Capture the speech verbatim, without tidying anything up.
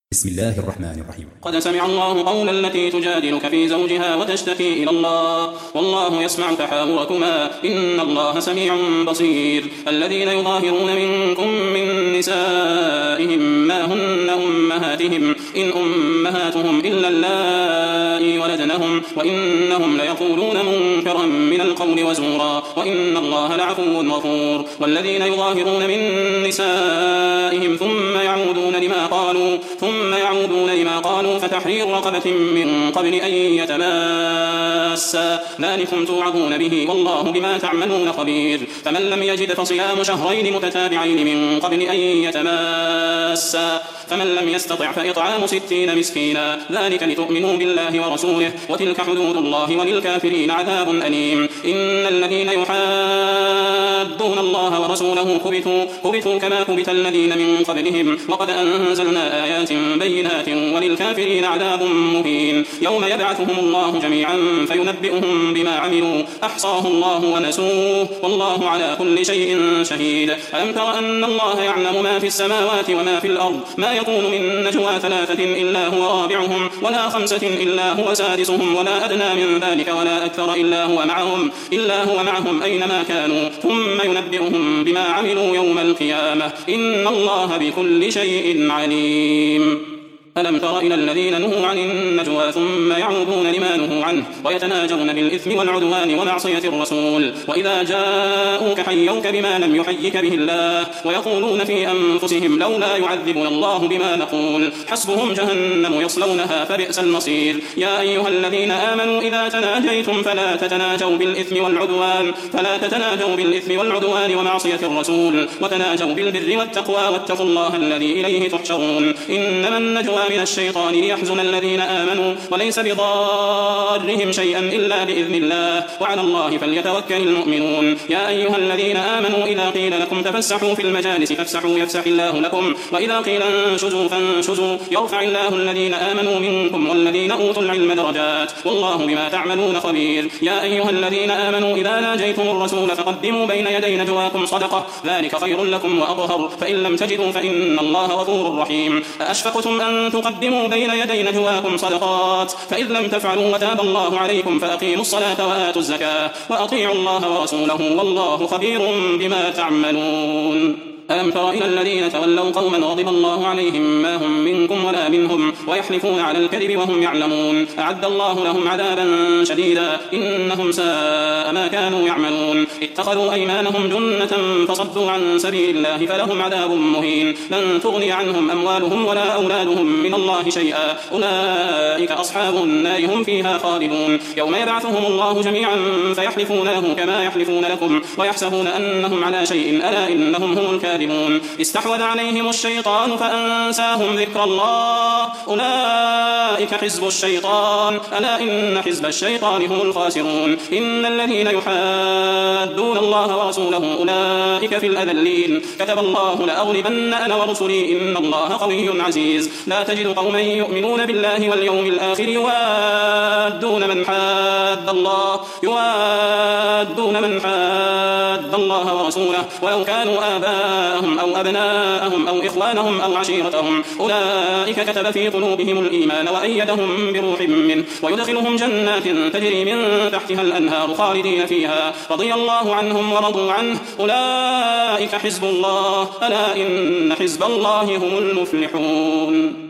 بسم الله الرحمن الرحيم. قد سمع الله قول التي تجادلك في زوجها وتشتكي إلى الله والله يسمع تحاوركما إن الله سميع بصير. الذين يظاهرون منكم من نسائهم ما هن أمهاتهم إن أمهاتهم إلا اللائي ولدنهم وإنهم ليقولون منكرا من القول وزورا وإن الله لعفو غفور. والذين يظاهرون من نسائهم ثم يعودون لما قالوا ثم ثم يعودون لما قالوا فتحرير رقبة من قبل أن يتماسا ذلكم توعظون به والله بما تعملون خبير. فمن لم يجد فصيام شهرين متتابعين من قبل أن يتماسا فمن لم يستطع فإطعام ستين مسكينا ذلك لتؤمنوا بالله ورسوله وتلك حدود الله وللكافرين عذاب أليم. إن الذين يحادون الله ورسوله كبتوا, كبتوا كما كبت الذين من قبلهم وقد أنزلنا آيات بينات وللكافرين عذاب مهين. يوم يبعثهم الله جميعا فينبئهم بما عملوا أحصاه الله ونسوه والله على كل شيء شهيد. ألم تر أن الله يعلم ما في السماوات وما في الأرض ما يكون من نجوى ثلاثة إلا هو رابعهم ولا خمسة إلا هو سادسهم ولا أدنى من ذلك ولا أكثر إلا هو معهم إلا هو معهم أينما كانوا ثم ينبئهم بما عملوا يوم القيامة إن الله بكل شيء عليم. ألم تر إلى الذين نهوا عن النجوى ثم يعودون لما نهوا عنه ويتناجون بالإثم والعدوان ومعصية الرسول وإذا جاءوك حيوك بما لم يحيك به الله ويقولون في أنفسهم لولا يعذبنا الله بما نقول حسبهم جهنم يصلونها فبئس المصير. يا أيها الذين آمنوا إذا تناجيتم فلا تتناجوا بالإثم والعدوان فلا تتناجوا بالإثم والعدوان ومعصية الرسول وتناجوا بالبر والتقوى واتقوا الله الذي إليه تحشرون. إنما النجوى من الشيطان ليحزن الذين آمنوا وليس بضارهم شيئا إلا بإذن الله وعلى الله فليتوكل المؤمنون. يا أيها الذين آمنوا إذا قيل لكم تفسحوا في المجالس فافسحوا يفسح الله لكم وإذا قيل انشزوا فانشزوا يرفع الله الذين آمنوا منكم والذين أوتوا العلم درجات والله بما تعملون خبير. يا أيها الذين آمنوا إذا ناجيتم الرسول فقدموا بين يدي نجواكم صدقة ذلك خير لكم وأطهر فإن لم تجدوا فإن الله غفور رحيم. أأشفقتم أن تقدموا بين يدي نجواكم صدقات فإذ لم تفعلوا وتاب الله عليكم فأقيموا الصلاة وآتوا الزكاة وأطيعوا الله ورسوله والله خبير بما تعملون. ألم تر إلى الذين تولوا قوما غضب الله عليهم ما هم منكم ولا منهم ويحلفون على الكذب وهم يعلمون أعد الله لهم عذابا شديدا إنهم ساء ما كانوا يعملون. اتخذوا أيمانهم جنة فصدوا عن سبيل الله فلهم عذاب مهين لن تغني عنهم أموالهم ولا أولادهم من الله شيئا أولئك أصحاب النار هم فيها خالدون. يوم يبعثهم الله جميعا فيحلفون له كما يحلفون لكم ويحسبون أنهم على شيء ألا إنهم هم الكاذبون. استحوذ عليهم الشيطان فأنساهم ذكر الله أولئك حزب الشيطان ألا إن حزب الشيطان هم الخاسرون. إن الذين يحادون الله ورسوله أولئك في الأذلين كتب الله لأغلبن أنا ورسلي إن الله قوي عزيز. لا تجد قوما يؤمنون بالله واليوم الآخر يوادون من حاد الله يوادون من حاد الله ورسوله ولو كانوا آباءهم أو أبناءهم أو إخوانهم أو عشيرتهم أولئك كتب في قلوبهم الإيمان وأيدهم بروح منه ويدخلهم جنات تجري من تحتها الأنهار خالدين فيها رضي الله عنهم ورضوا عنه أولئك حزب الله ألا إن حزب الله هم المفلحون.